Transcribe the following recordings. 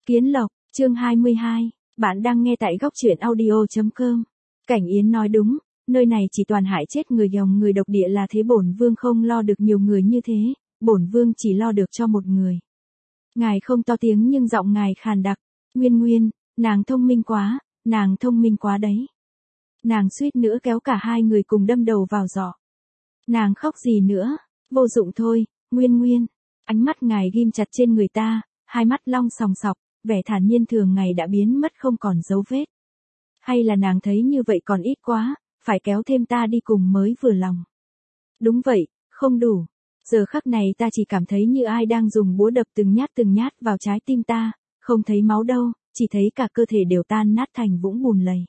Kiến Lộc, chương 22, bạn đang nghe tại góc truyện audio.com. Cảnh Yến nói đúng, nơi này chỉ toàn hại chết người dòng người độc địa là thế, bổn vương không lo được nhiều người như thế, bổn vương chỉ lo được cho một người. Ngài không to tiếng nhưng giọng ngài khàn đặc. Nguyên, nàng thông minh quá đấy. Nàng suýt nữa kéo cả hai người cùng đâm đầu vào giỏ. Nàng khóc gì nữa, vô dụng thôi, Nguyên. Ánh mắt ngài ghim chặt trên người ta, hai mắt long sòng sọc, vẻ thản nhiên thường ngày đã biến mất không còn dấu vết. Hay là nàng thấy như vậy còn ít quá, phải kéo thêm ta đi cùng mới vừa lòng. Đúng vậy, không đủ. Giờ khắc này ta chỉ cảm thấy như ai đang dùng búa đập từng nhát vào trái tim ta, không thấy máu đâu, chỉ thấy cả cơ thể đều tan nát thành vũng bùn lầy.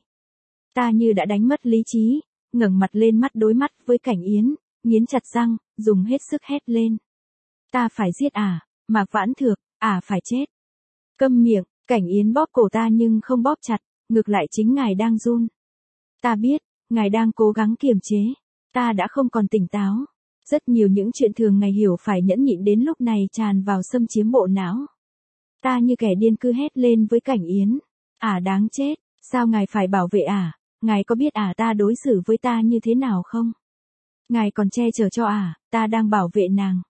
Ta như đã đánh mất lý trí, ngẩng mặt lên đối mắt với Cảnh Yến, nghiến chặt răng, dùng hết sức hét lên. Ta phải giết Mạc Vãn Thược, phải chết. Câm miệng, Cảnh Yến bóp cổ ta nhưng không bóp chặt, ngược lại chính ngài đang run. Ta biết, ngài đang cố gắng kiềm chế. Ta đã không còn tỉnh táo. Rất nhiều những chuyện thường ngày hiểu phải nhẫn nhịn đến lúc này tràn vào xâm chiếm bộ não. Ta như kẻ điên cứ hét lên với Cảnh Yến. Đáng chết, sao ngài phải bảo vệ ngài có biết ta đối xử với ta như thế nào không? Ngài còn che chở cho ta đang bảo vệ nàng.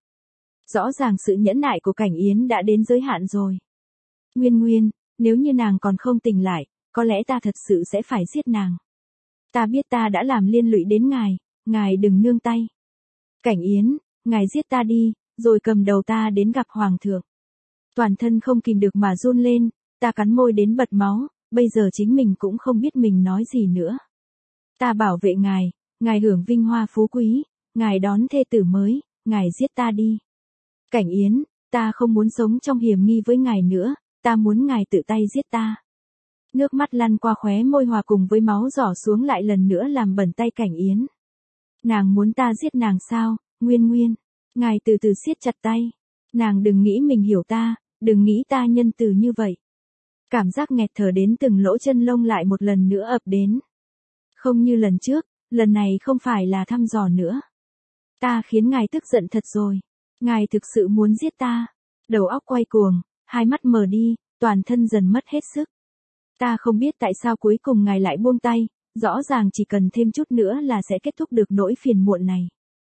Rõ ràng sự nhẫn nại của Cảnh Yến đã đến giới hạn rồi. Nguyên, nếu như nàng còn không tỉnh lại, có lẽ ta thật sự sẽ phải giết nàng. Ta biết ta đã làm liên lụy đến ngài đừng nương tay. Cảnh Yến, ngài giết ta đi, rồi cầm đầu ta đến gặp Hoàng thượng. Toàn thân không kìm được mà run lên, ta cắn môi đến bật máu, bây giờ chính mình cũng không biết mình nói gì nữa. Ta bảo vệ ngài hưởng vinh hoa phú quý, ngài đón thê tử mới, ngài giết ta đi. Cảnh Yến, ta không muốn sống trong hiểm nghi với ngài nữa, ta muốn ngài tự tay giết ta. Nước mắt lăn qua khóe môi hòa cùng với máu giỏ xuống lại lần nữa làm bẩn tay Cảnh Yến. Nàng muốn ta giết nàng sao, Nguyên. Ngài từ từ siết chặt tay. Nàng đừng nghĩ mình hiểu ta, đừng nghĩ ta nhân từ như vậy. Cảm giác nghẹt thở đến từng lỗ chân lông lại một lần nữa ập đến. Không như lần trước, lần này không phải là thăm dò nữa. Ta khiến ngài tức giận thật rồi. Ngài thực sự muốn giết ta. Đầu óc quay cuồng, hai mắt mờ đi, toàn thân dần mất hết sức. Ta không biết tại sao cuối cùng ngài lại buông tay, rõ ràng chỉ cần thêm chút nữa là sẽ kết thúc được nỗi phiền muộn này.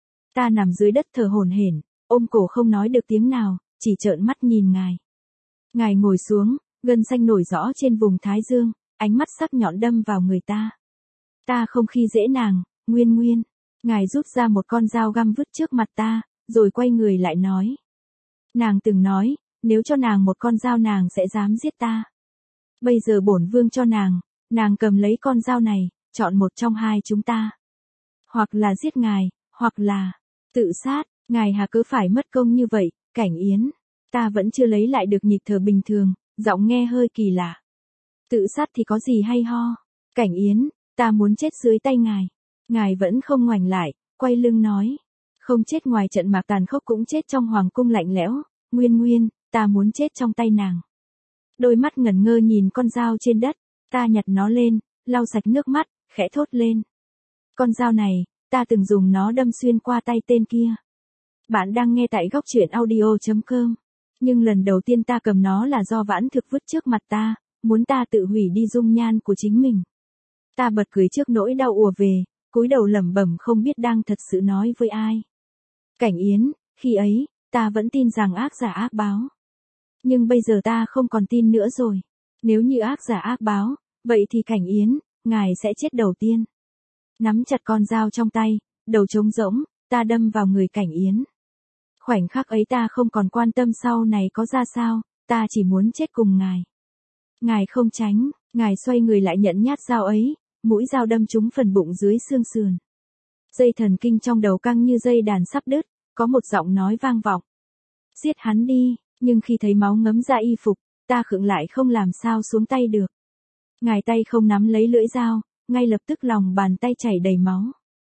Ta nằm dưới đất thở hổn hển, ôm cổ không nói được tiếng nào, chỉ trợn mắt nhìn ngài. Ngài ngồi xuống, gân xanh nổi rõ trên vùng thái dương, ánh mắt sắc nhọn đâm vào người ta. Ta không khi dễ nàng, Nguyên. Ngài rút ra một con dao găm vứt trước mặt ta, rồi quay người lại nói. Nàng từng nói, nếu cho nàng một con dao nàng sẽ dám giết ta. Bây giờ bổn vương cho nàng cầm lấy con dao này, chọn một trong hai chúng ta. Hoặc là giết ngài, hoặc là tự sát, ngài cứ phải mất công như vậy, Cảnh Yến. Ta vẫn chưa lấy lại được nhịp thở bình thường, giọng nghe hơi kỳ lạ. Tự sát thì có gì hay ho? Cảnh Yến, ta muốn chết dưới tay ngài. Ngài vẫn không ngoảnh lại, quay lưng nói. Không chết ngoài trận mạc tàn khốc cũng chết trong hoàng cung lạnh lẽo, Nguyên, ta muốn chết trong tay nàng. Đôi mắt ngẩn ngơ nhìn con dao trên đất, ta nhặt nó lên, lau sạch nước mắt, khẽ thốt lên. Con dao này, ta từng dùng nó đâm xuyên qua tay tên kia. Bạn đang nghe tại góc truyện audio.com. Nhưng lần đầu tiên ta cầm nó là do Vãn Thực vứt trước mặt ta, muốn ta tự hủy đi dung nhan của chính mình. Ta bật cười trước nỗi đau ùa về, cúi đầu lẩm bẩm không biết đang thật sự nói với ai. Cảnh Yến, khi ấy, ta vẫn tin rằng ác giả ác báo. Nhưng bây giờ ta không còn tin nữa rồi. Nếu như ác giả ác báo, vậy thì Cảnh Yến, ngài sẽ chết đầu tiên. Nắm chặt con dao trong tay, đầu trống rỗng, ta đâm vào người Cảnh Yến. Khoảnh khắc ấy ta không còn quan tâm sau này có ra sao, ta chỉ muốn chết cùng ngài. Ngài không tránh, ngài xoay người lại nhận nhát dao ấy, mũi dao đâm trúng phần bụng dưới xương sườn. Dây thần kinh trong đầu căng như dây đàn sắp đứt, có một giọng nói vang vọng. Giết hắn đi, nhưng khi thấy máu ngấm ra y phục, ta khựng lại không làm sao xuống tay được. Ngài tay không nắm lấy lưỡi dao, ngay lập tức lòng bàn tay chảy đầy máu.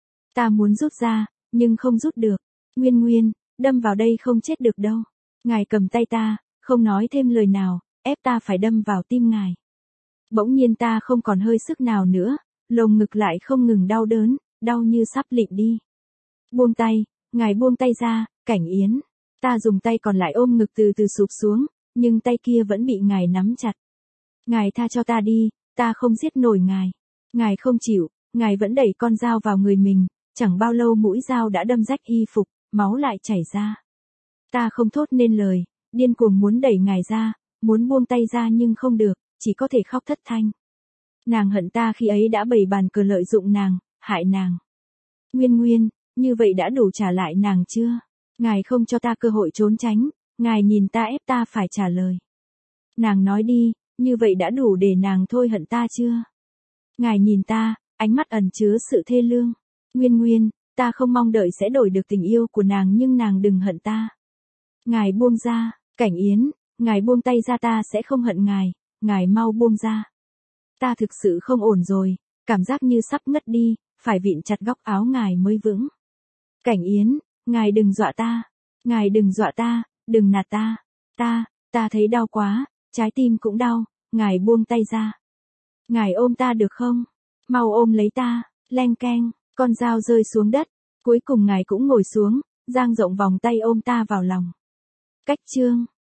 Ta muốn rút ra, nhưng không rút được. Nguyên, đâm vào đây không chết được đâu. Ngài cầm tay ta, không nói thêm lời nào, ép ta phải đâm vào tim ngài. Bỗng nhiên ta không còn hơi sức nào nữa, lồng ngực lại không ngừng đau đớn, đau như sắp lịm đi. Buông tay, ngài buông tay ra, Cảnh Yến. Ta dùng tay còn lại ôm ngực từ từ sụp xuống, nhưng tay kia vẫn bị ngài nắm chặt. Ngài tha cho ta đi, ta không giết nổi ngài. Ngài không chịu, ngài vẫn đẩy con dao vào người mình, chẳng bao lâu mũi dao đã đâm rách y phục, máu lại chảy ra. Ta không thốt nên lời, điên cuồng muốn đẩy ngài ra, muốn buông tay ra nhưng không được, chỉ có thể khóc thất thanh. Nàng hận ta khi ấy đã bày bàn cờ lợi dụng nàng, hại nàng. Nguyên Nguyên, như vậy đã đủ trả lại nàng chưa? Ngài không cho ta cơ hội trốn tránh, ngài nhìn ta ép ta phải trả lời. Nàng nói đi, như vậy đã đủ để nàng thôi hận ta chưa? Ngài nhìn ta, ánh mắt ẩn chứa sự thê lương. Nguyên Nguyên, ta không mong đợi sẽ đổi được tình yêu của nàng nhưng nàng đừng hận ta. Ngài buông ra, Cảnh Yến, ngài buông tay ra ta sẽ không hận ngài mau buông ra. Ta thực sự không ổn rồi, cảm giác như sắp ngất đi, phải vịn chặt góc áo ngài mới vững. Cảnh Yến, ngài đừng dọa ta, đừng nạt ta thấy đau quá, trái tim cũng đau, ngài buông tay ra. Ngài ôm ta được không? Mau ôm lấy ta, leng keng, con dao rơi xuống đất, cuối cùng ngài cũng ngồi xuống, dang rộng vòng tay ôm ta vào lòng. Cách chương